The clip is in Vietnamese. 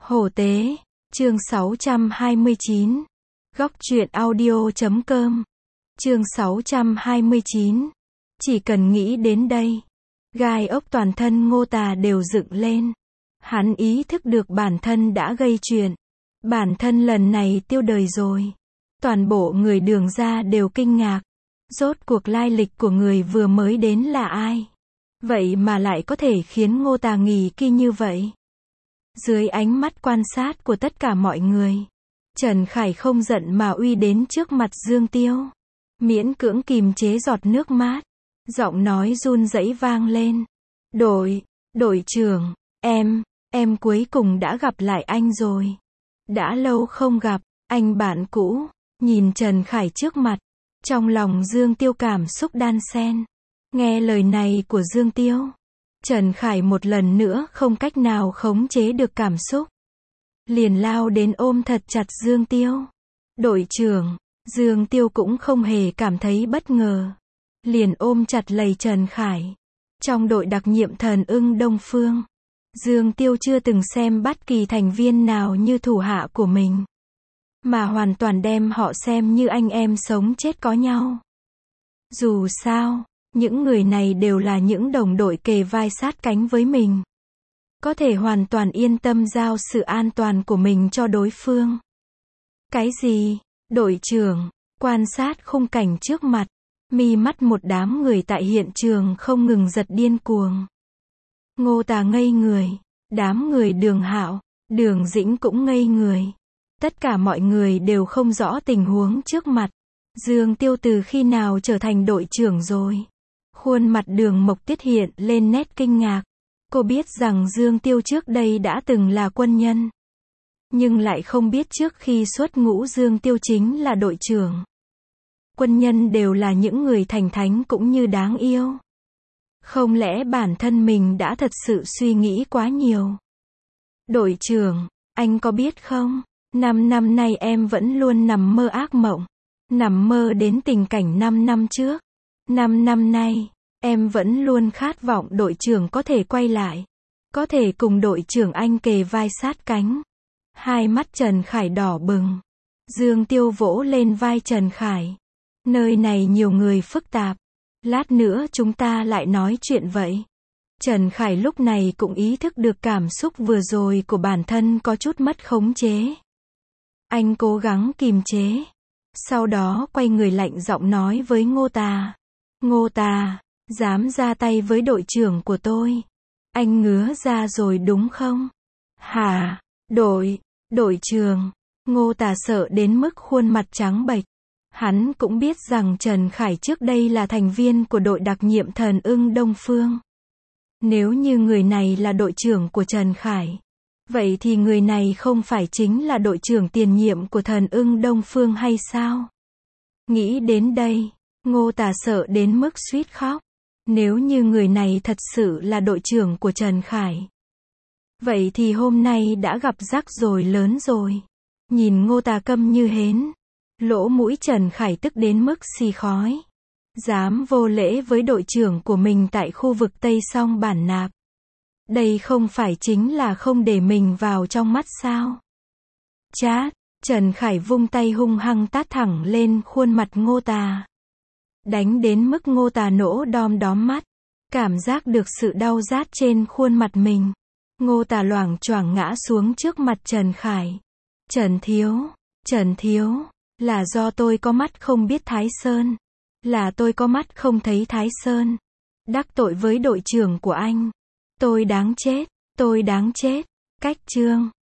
Hổ Tế, chương 629. Góc truyện audio.com. Chương 629. Chỉ cần nghĩ đến đây, gai ốc toàn thân Ngô Tà đều dựng lên. Hắn ý thức được bản thân đã gây chuyện. Bản thân lần này tiêu đời rồi. Toàn bộ người Đường gia đều kinh ngạc. Rốt cuộc lai lịch của người vừa mới đến là ai? Vậy mà lại có thể khiến Ngô Tà nghỉ kỳ như vậy? Dưới ánh mắt quan sát của tất cả mọi người, Trần Khải không giận mà uy đến trước mặt Dương Tiêu. Miễn cưỡng kìm chế giọt nước mắt. Giọng nói run rẩy vang lên. Đội trưởng, em cuối cùng đã gặp lại anh rồi. Đã lâu không gặp, anh bạn cũ. Nhìn Trần Khải trước mặt, trong lòng Dương Tiêu cảm xúc đan xen. Nghe lời này của Dương Tiêu, Trần Khải một lần nữa không cách nào khống chế được cảm xúc. Liền lao đến ôm thật chặt Dương Tiêu. Đội trưởng, Dương Tiêu cũng không hề cảm thấy bất ngờ. Liền ôm chặt lấy Trần Khải. Trong đội đặc nhiệm Thần Ưng Đông Phương, Dương Tiêu chưa từng xem bất kỳ thành viên nào như thủ hạ của mình, mà hoàn toàn đem họ xem như anh em sống chết có nhau. Dù sao, những người này đều là những đồng đội kề vai sát cánh với mình. Có thể hoàn toàn yên tâm giao sự an toàn của mình cho đối phương. Cái gì? Đội trưởng, quan sát khung cảnh trước mặt, mi mắt một đám người tại hiện trường không ngừng giật điên cuồng. Ngô Tà ngây người, đám người Đường Hạo, Đường Dĩnh cũng ngây người. Tất cả mọi người đều không rõ tình huống trước mặt. Dương Tiêu từ khi nào trở thành đội trưởng rồi? Khuôn mặt Đường Mộc Tiết hiện lên nét kinh ngạc. Cô biết rằng Dương Tiêu trước đây đã từng là quân nhân, nhưng lại không biết trước khi xuất ngũ Dương Tiêu chính là đội trưởng. Quân nhân đều là những người thành thánh cũng như đáng yêu. Không lẽ bản thân mình đã thật sự suy nghĩ quá nhiều? Đội trưởng, anh có biết không? 5 năm nay em vẫn luôn nằm mơ ác mộng. Nằm mơ đến tình cảnh 5 năm trước. 5 năm nay, em vẫn luôn khát vọng đội trưởng có thể quay lại. Có thể cùng đội trưởng anh kề vai sát cánh. Hai mắt Trần Khải đỏ bừng. Dương Tiêu vỗ lên vai Trần Khải. Nơi này nhiều người phức tạp. Lát nữa chúng ta lại nói chuyện vậy. Trần Khải lúc này cũng ý thức được cảm xúc vừa rồi của bản thân có chút mất khống chế. Anh cố gắng kìm chế. Sau đó quay người lạnh giọng nói với Ngô Tà. Ngô Tà, dám ra tay với đội trưởng của tôi. Anh ngứa ra rồi đúng không? Hả? Đội trưởng. Ngô Tà sợ đến mức khuôn mặt trắng bệch. Hắn cũng biết rằng Trần Khải trước đây là thành viên của đội đặc nhiệm Thần Ưng Đông Phương. Nếu như người này là đội trưởng của Trần Khải, vậy thì người này không phải chính là đội trưởng tiền nhiệm của Thần Ưng Đông Phương hay sao? Nghĩ đến đây, Ngô Tà sợ đến mức suýt khóc. Nếu như người này thật sự là đội trưởng của Trần Khải, vậy thì hôm nay đã gặp rắc rối lớn rồi. Nhìn Ngô Tà câm như hến, lỗ mũi Trần Khải tức đến mức xì khói. Dám vô lễ với đội trưởng của mình tại khu vực Tây Song Bản Nạp. Đây không phải chính là không để mình vào trong mắt sao? Chát, Trần Khải vung tay hung hăng tát thẳng lên khuôn mặt Ngô Tà. Đánh đến mức Ngô Tà nổ đom đóm mắt. Cảm giác được sự đau rát trên khuôn mặt mình. Ngô Tà loảng choảng ngã xuống trước mặt Trần Khải. Trần Thiếu, là do tôi có mắt không biết Thái Sơn. Là tôi có mắt không thấy Thái Sơn. Đắc tội với đội trưởng của anh. Tôi đáng chết. Cách chương